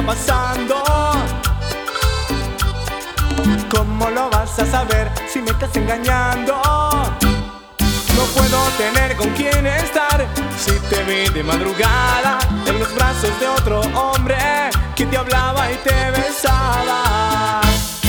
pasando. ¿Cómo lo vas a saber si me estás engañando? No puedo tener con quién estar si te vi de madrugada en los brazos de otro hombre que te hablaba y te besaba.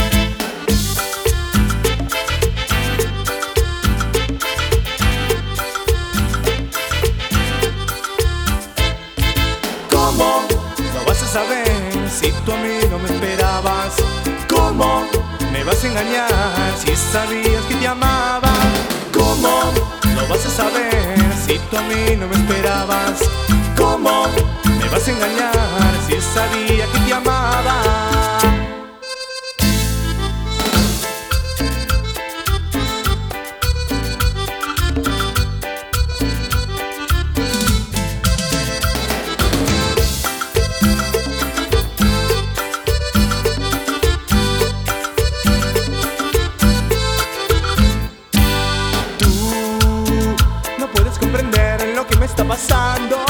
¿Cómo lo vas a saber si tú a mí no me esperabas? ¿Cómo me vas a engañar si sabías que te amaba? ¿Cómo lo vas a saber si tú a mí no me esperabas? ¿Cómo me vas a engañar si sabía que te amaba? Comprender lo que me está pasando.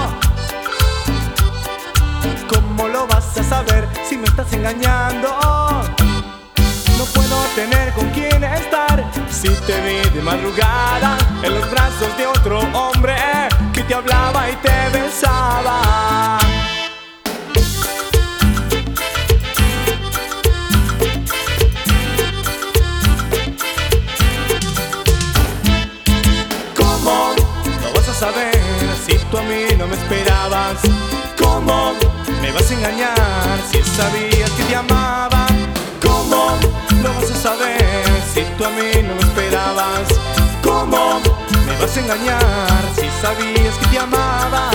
¿Cómo lo vas a saber si me estás engañando? No puedo tener con quién estar si te vi de madrugada en los brazos de otro hombre que te hablaba y te besaba. Saber si tú a mí no me esperabas. ¿Cómo me vas a engañar si sabías que te amaba? ¿Cómo lo vas a saber si tú a mí no me esperabas? ¿Cómo me vas a engañar si sabías que te amaba?